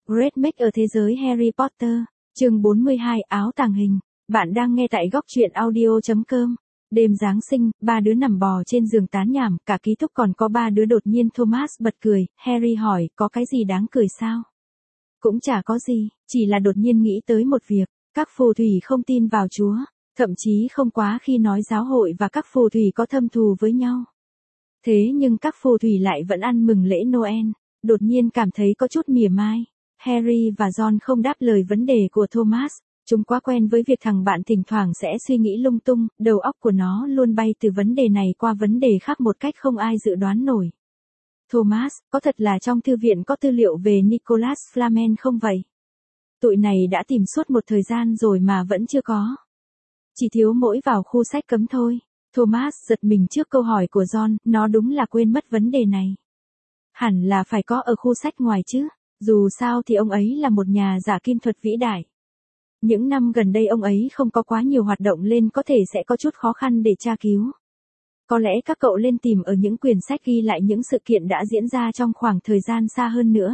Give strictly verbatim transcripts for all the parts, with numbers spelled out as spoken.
Great Make ở thế giới Harry Potter, chương bốn mươi hai áo tàng hình. Bạn đang nghe tại góc truyện audio chấm com. Đêm Giáng sinh, ba đứa nằm bò trên giường tán nhảm, cả ký túc còn có ba đứa. Đột nhiên Thomas bật cười, Harry hỏi, có cái gì đáng cười sao? Cũng chả có gì, chỉ là đột nhiên nghĩ tới một việc, các phù thủy không tin vào Chúa, thậm chí không quá khi nói giáo hội và các phù thủy có thâm thù với nhau. Thế nhưng các phù thủy lại vẫn ăn mừng lễ Noel, đột nhiên cảm thấy có chút mỉa mai. Harry và Ron không đáp lời vấn đề của Thomas, chúng quá quen với việc thằng bạn thỉnh thoảng sẽ suy nghĩ lung tung, đầu óc của nó luôn bay từ vấn đề này qua vấn đề khác một cách không ai dự đoán nổi. Thomas, có thật là trong thư viện có tư liệu về Nicholas Flamel không vậy? Tụi này đã tìm suốt một thời gian rồi mà vẫn chưa có. Chỉ thiếu mỗi vào khu sách cấm thôi. Thomas giật mình trước câu hỏi của Ron, nó đúng là quên mất vấn đề này. Hẳn là phải có ở khu sách ngoài chứ, dù sao thì ông ấy là một nhà giả kim thuật vĩ đại. Những năm gần đây ông ấy không có quá nhiều hoạt động lên, có thể sẽ có chút khó khăn để tra cứu. Có lẽ các cậu lên tìm ở những quyển sách ghi lại những sự kiện đã diễn ra trong khoảng thời gian xa hơn nữa.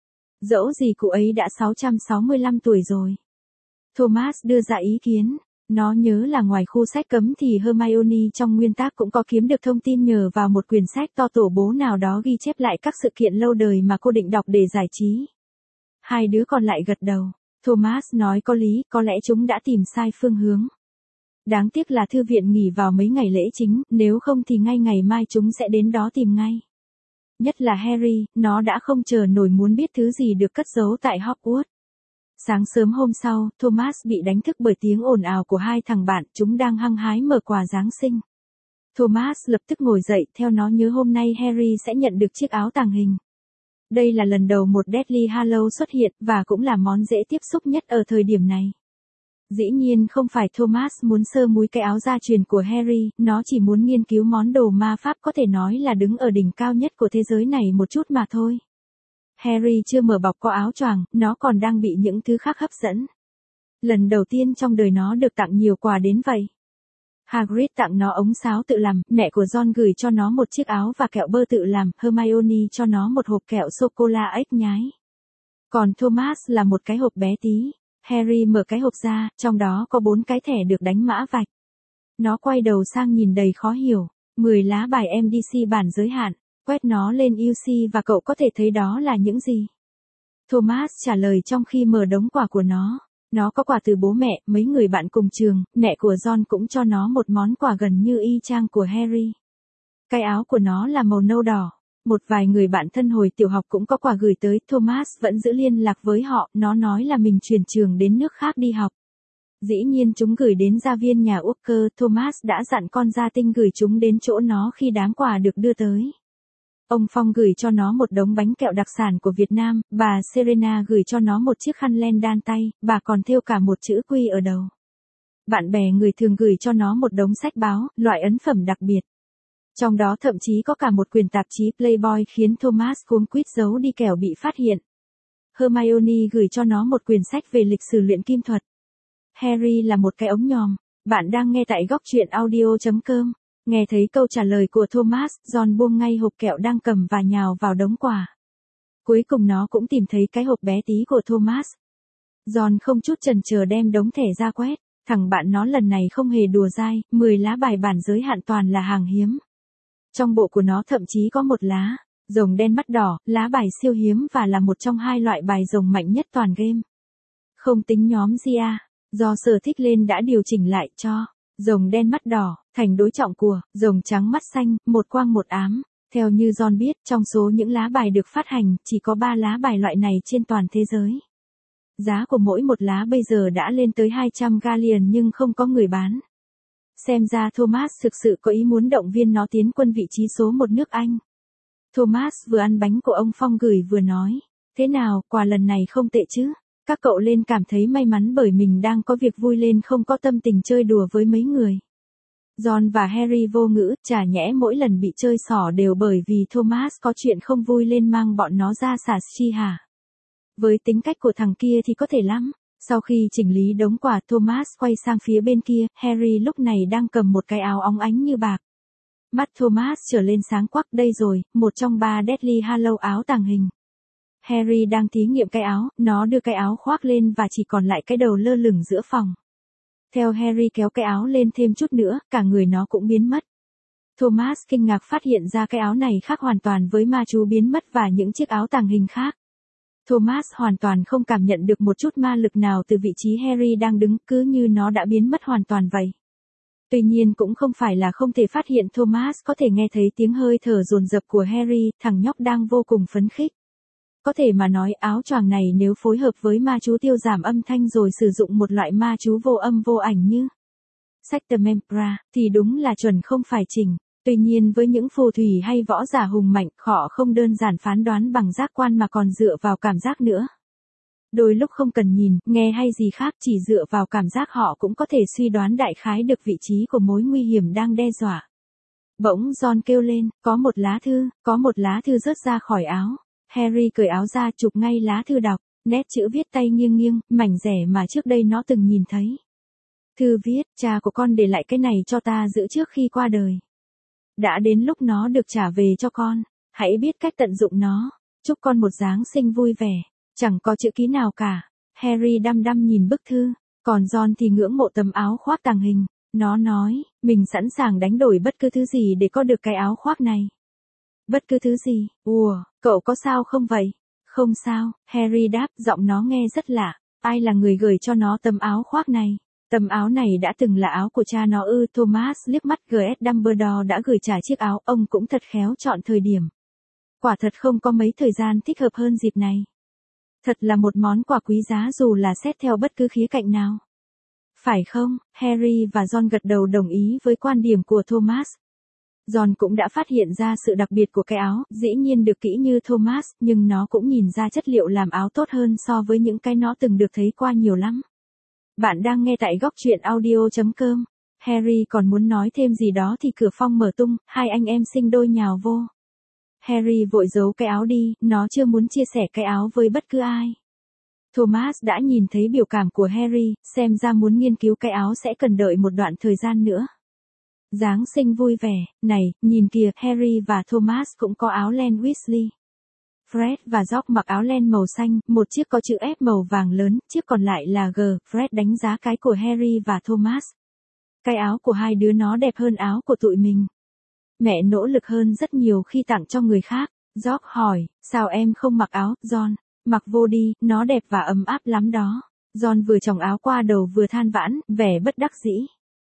Dẫu gì cụ ấy đã sáu trăm sáu mươi lăm tuổi rồi. Thomas đưa ra ý kiến. Nó nhớ là ngoài khu sách cấm thì Hermione trong nguyên tác cũng có kiếm được thông tin nhờ vào một quyển sách to tổ bố nào đó ghi chép lại các sự kiện lâu đời mà cô định đọc để giải trí. Hai đứa còn lại gật đầu. Thomas nói có lý, có lẽ chúng đã tìm sai phương hướng. Đáng tiếc là thư viện nghỉ vào mấy ngày lễ chính, nếu không thì ngay ngày mai chúng sẽ đến đó tìm ngay. Nhất là Harry, nó đã không chờ nổi muốn biết thứ gì được cất giấu tại Hogwarts. Sáng sớm hôm sau, Thomas bị đánh thức bởi tiếng ồn ào của hai thằng bạn, chúng đang hăng hái mở quà Giáng sinh. Thomas lập tức ngồi dậy, theo nó nhớ hôm nay Harry sẽ nhận được chiếc áo tàng hình. Đây là lần đầu một Deathly Hallows xuất hiện, và cũng là món dễ tiếp xúc nhất ở thời điểm này. Dĩ nhiên không phải Thomas muốn sơ múi cái áo gia truyền của Harry, nó chỉ muốn nghiên cứu món đồ ma pháp có thể nói là đứng ở đỉnh cao nhất của thế giới này một chút mà thôi. Harry chưa mở bọc có áo choàng, nó còn đang bị những thứ khác hấp dẫn. Lần đầu tiên trong đời nó được tặng nhiều quà đến vậy. Hagrid tặng nó ống sáo tự làm, mẹ của Ron gửi cho nó một chiếc áo và kẹo bơ tự làm, Hermione cho nó một hộp kẹo sô-cô-la ếch nhái. Còn Thomas là một cái hộp bé tí. Harry mở cái hộp ra, trong đó có bốn cái thẻ được đánh mã vạch. Nó quay đầu sang nhìn đầy khó hiểu, mười lá bài em đê xê bản giới hạn. Quét nó lên u xê và cậu có thể thấy đó là những gì? Thomas trả lời trong khi mở đống quà của nó. Nó có quà từ bố mẹ, mấy người bạn cùng trường, mẹ của Ron cũng cho nó một món quà gần như y chang của Harry. Cái áo của nó là màu nâu đỏ. Một vài người bạn thân hồi tiểu học cũng có quà gửi tới, Thomas vẫn giữ liên lạc với họ, nó nói là mình chuyển trường đến nước khác đi học. Dĩ nhiên chúng gửi đến gia viên nhà Walker, Thomas đã dặn con gia tinh gửi chúng đến chỗ nó khi đám quà được đưa tới. Ông Phong gửi cho nó một đống bánh kẹo đặc sản của Việt Nam, bà Serena gửi cho nó một chiếc khăn len đan tay, bà còn thêu cả một chữ quy ở đầu. Bạn bè người thường gửi cho nó một đống sách báo, loại ấn phẩm đặc biệt. Trong đó thậm chí có cả một quyển tạp chí Playboy khiến Thomas cuống quýt giấu đi kẻo bị phát hiện. Hermione gửi cho nó một quyển sách về lịch sử luyện kim thuật. Harry là một cái ống nhòm. Bạn đang nghe tại góc truyện audio chấm com. Nghe thấy câu trả lời của Thomas, Ron buông ngay hộp kẹo đang cầm và nhào vào đống quà. Cuối cùng nó cũng tìm thấy cái hộp bé tí của Thomas. Ron không chút chần chờ đem đống thẻ ra quét. Thằng bạn nó lần này không hề đùa dai, mười lá bài bản giới hạn toàn là hàng hiếm. Trong bộ của nó thậm chí có một lá rồng đen mắt đỏ, lá bài siêu hiếm và là một trong hai loại bài rồng mạnh nhất toàn game. Không tính nhóm giê a, do sở thích lên đã điều chỉnh lại cho rồng đen mắt đỏ thành đối trọng của rồng trắng mắt xanh, một quang một ám. Theo như Ron biết, trong số những lá bài được phát hành, chỉ có ba lá bài loại này trên toàn thế giới. Giá của mỗi một lá bây giờ đã lên tới hai trăm galleon nhưng không có người bán. Xem ra Thomas thực sự có ý muốn động viên nó tiến quân vị trí số một nước Anh. Thomas vừa ăn bánh của ông Phong gửi vừa nói, thế nào, quà lần này không tệ chứ? Các cậu lên cảm thấy may mắn bởi mình đang có việc vui lên không có tâm tình chơi đùa với mấy người. Ron và Harry vô ngữ, chả nhẽ mỗi lần bị chơi xỏ đều bởi vì Thomas có chuyện không vui lên mang bọn nó ra xả chi hả? Với tính cách của thằng kia thì có thể lắm. Sau khi chỉnh lý đống quà, Thomas quay sang phía bên kia, Harry lúc này đang cầm một cái áo óng ánh như bạc. Mắt Thomas trở lên sáng quắc, đây rồi, một trong ba Deathly Hallows áo tàng hình. Harry đang thí nghiệm cái áo, nó đưa cái áo khoác lên và chỉ còn lại cái đầu lơ lửng giữa phòng. Theo Harry kéo cái áo lên thêm chút nữa, cả người nó cũng biến mất. Thomas kinh ngạc phát hiện ra cái áo này khác hoàn toàn với ma chú biến mất và những chiếc áo tàng hình khác. Thomas hoàn toàn không cảm nhận được một chút ma lực nào từ vị trí Harry đang đứng, cứ như nó đã biến mất hoàn toàn vậy. Tuy nhiên cũng không phải là không thể phát hiện Thomas có thể nghe thấy tiếng hơi thở dồn dập của Harry, thằng nhóc đang vô cùng phấn khích. Có thể mà nói áo choàng này nếu phối hợp với ma chú tiêu giảm âm thanh rồi sử dụng một loại ma chú vô âm vô ảnh như Sectemempra, thì đúng là chuẩn không phải chỉnh. Tuy nhiên với những phù thủy hay võ giả hùng mạnh, họ không đơn giản phán đoán bằng giác quan mà còn dựa vào cảm giác nữa. Đôi lúc không cần nhìn, nghe hay gì khác, chỉ dựa vào cảm giác họ cũng có thể suy đoán đại khái được vị trí của mối nguy hiểm đang đe dọa. Bỗng Ron kêu lên, có một lá thư, có một lá thư rớt ra khỏi áo. Harry cởi áo ra chụp ngay lá thư đọc, nét chữ viết tay nghiêng nghiêng, mảnh rẻ mà trước đây nó từng nhìn thấy. Thư viết, cha của con để lại cái này cho ta giữ trước khi qua đời. Đã đến lúc nó được trả về cho con, hãy biết cách tận dụng nó. Chúc con một Giáng sinh vui vẻ. Chẳng có chữ ký nào cả. Harry đăm đăm nhìn bức thư, còn Ron thì ngưỡng mộ tấm áo khoác tàng hình. Nó nói, mình sẵn sàng đánh đổi bất cứ thứ gì để có được cái áo khoác này. Bất cứ thứ gì, ùa, cậu có sao không vậy? Không sao, Harry đáp, giọng nó nghe rất lạ. Ai là người gửi cho nó tấm áo khoác này? Tấm áo này đã từng là áo của cha nó ư? Thomas liếc mắt, giê ét Dumbledore đã gửi trả chiếc áo, ông cũng thật khéo chọn thời điểm. Quả thật không có mấy thời gian thích hợp hơn dịp này. Thật là một món quà quý giá dù là xét theo bất cứ khía cạnh nào. Phải không? Harry và Ron gật đầu đồng ý với quan điểm của Thomas. Ron cũng đã phát hiện ra sự đặc biệt của cái áo, dĩ nhiên được kỹ như Thomas, nhưng nó cũng nhìn ra chất liệu làm áo tốt hơn so với những cái nó từng được thấy qua nhiều lắm. Bạn đang nghe tại góc truyện audio chấm com. Harry còn muốn nói thêm gì đó thì cửa phòng mở tung, hai anh em sinh đôi nhào vô. Harry vội giấu cái áo đi, nó chưa muốn chia sẻ cái áo với bất cứ ai. Thomas đã nhìn thấy biểu cảm của Harry, xem ra muốn nghiên cứu cái áo sẽ cần đợi một đoạn thời gian nữa. Giáng sinh vui vẻ, này, nhìn kìa, Harry và Thomas cũng có áo len Weasley. Fred và George mặc áo len màu xanh, một chiếc có chữ F màu vàng lớn, chiếc còn lại là G. Fred đánh giá cái của Harry và Thomas. Cái áo của hai đứa nó đẹp hơn áo của tụi mình. Mẹ nỗ lực hơn rất nhiều khi tặng cho người khác. George hỏi, sao em không mặc áo, Ron? Mặc vô đi, nó đẹp và ấm áp lắm đó. Ron vừa chòng áo qua đầu vừa than vãn, vẻ bất đắc dĩ.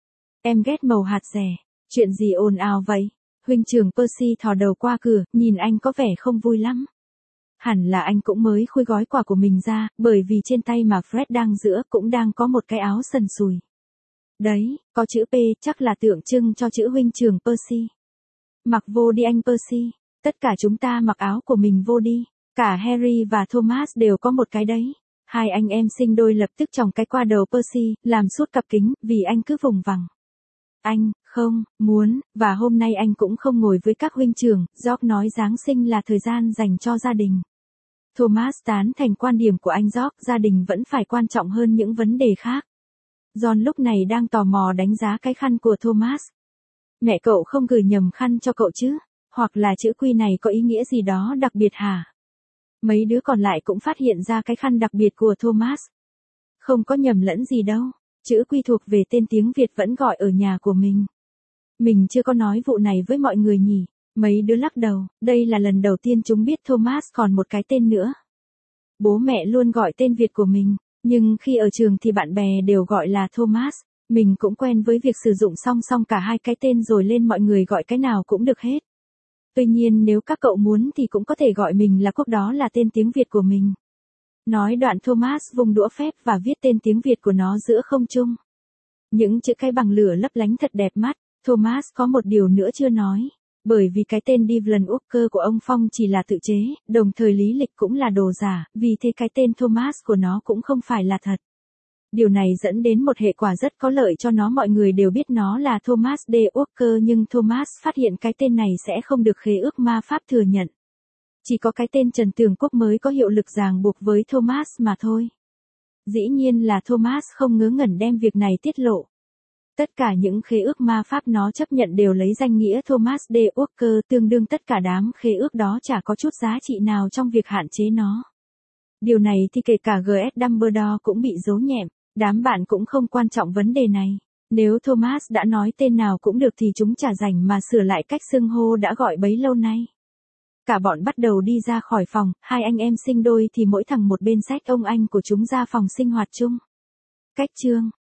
Em ghét màu hạt rẻ. Chuyện gì ồn ào vậy? Huynh trưởng Percy thò đầu qua cửa, nhìn anh có vẻ không vui lắm. Hẳn là anh cũng mới khui gói quà của mình ra, bởi vì trên tay mà Fred đang giữ cũng đang có một cái áo sần sùi. Đấy, có chữ P, chắc là tượng trưng cho chữ huynh trưởng Percy. Mặc vô đi anh Percy. Tất cả chúng ta mặc áo của mình vô đi. Cả Harry và Thomas đều có một cái đấy. Hai anh em sinh đôi lập tức chòng cái qua đầu Percy, làm sút cặp kính, vì anh cứ vùng vằng. Anh, không, muốn, và hôm nay anh cũng không ngồi với các huynh trưởng. George nói Giáng sinh là thời gian dành cho gia đình. Thomas tán thành quan điểm của anh George, gia đình vẫn phải quan trọng hơn những vấn đề khác. Ron lúc này đang tò mò đánh giá cái khăn của Thomas. Mẹ cậu không gửi nhầm khăn cho cậu chứ? Hoặc là chữ Q này có ý nghĩa gì đó đặc biệt hả? Mấy đứa còn lại cũng phát hiện ra cái khăn đặc biệt của Thomas. Không có nhầm lẫn gì đâu. Chữ Q thuộc về tên tiếng Việt vẫn gọi ở nhà của mình. Mình chưa có nói vụ này với mọi người nhỉ? Mấy đứa lắc đầu, đây là lần đầu tiên chúng biết Thomas còn một cái tên nữa. Bố mẹ luôn gọi tên Việt của mình, nhưng khi ở trường thì bạn bè đều gọi là Thomas. Mình cũng quen với việc sử dụng song song cả hai cái tên rồi lên mọi người gọi cái nào cũng được hết. Tuy nhiên nếu các cậu muốn thì cũng có thể gọi mình là Quốc, đó là tên tiếng Việt của mình. Nói đoạn Thomas vung đũa phép và viết tên tiếng Việt của nó giữa không trung. Những chữ cái bằng lửa lấp lánh thật đẹp mắt. Thomas có một điều nữa chưa nói. Bởi vì cái tên Devlin Walker của ông Phong chỉ là tự chế, đồng thời lý lịch cũng là đồ giả, vì thế cái tên Thomas của nó cũng không phải là thật. Điều này dẫn đến một hệ quả rất có lợi cho nó, mọi người đều biết nó là Thomas D. Walker nhưng Thomas phát hiện cái tên này sẽ không được khế ước ma pháp thừa nhận. Chỉ có cái tên Trần Tường Quốc mới có hiệu lực ràng buộc với Thomas mà thôi. Dĩ nhiên là Thomas không ngớ ngẩn đem việc này tiết lộ. Tất cả những khế ước ma pháp nó chấp nhận đều lấy danh nghĩa Thomas D. Walker, tương đương tất cả đám khế ước đó chả có chút giá trị nào trong việc hạn chế nó. Điều này thì kể cả giê ét Dumbledore cũng bị giấu nhẹm, đám bạn cũng không quan trọng vấn đề này. Nếu Thomas đã nói tên nào cũng được thì chúng chả rảnh mà sửa lại cách xưng hô đã gọi bấy lâu nay. Cả bọn bắt đầu đi ra khỏi phòng, hai anh em sinh đôi thì mỗi thằng một bên xách ông anh của chúng ra phòng sinh hoạt chung. Cách chương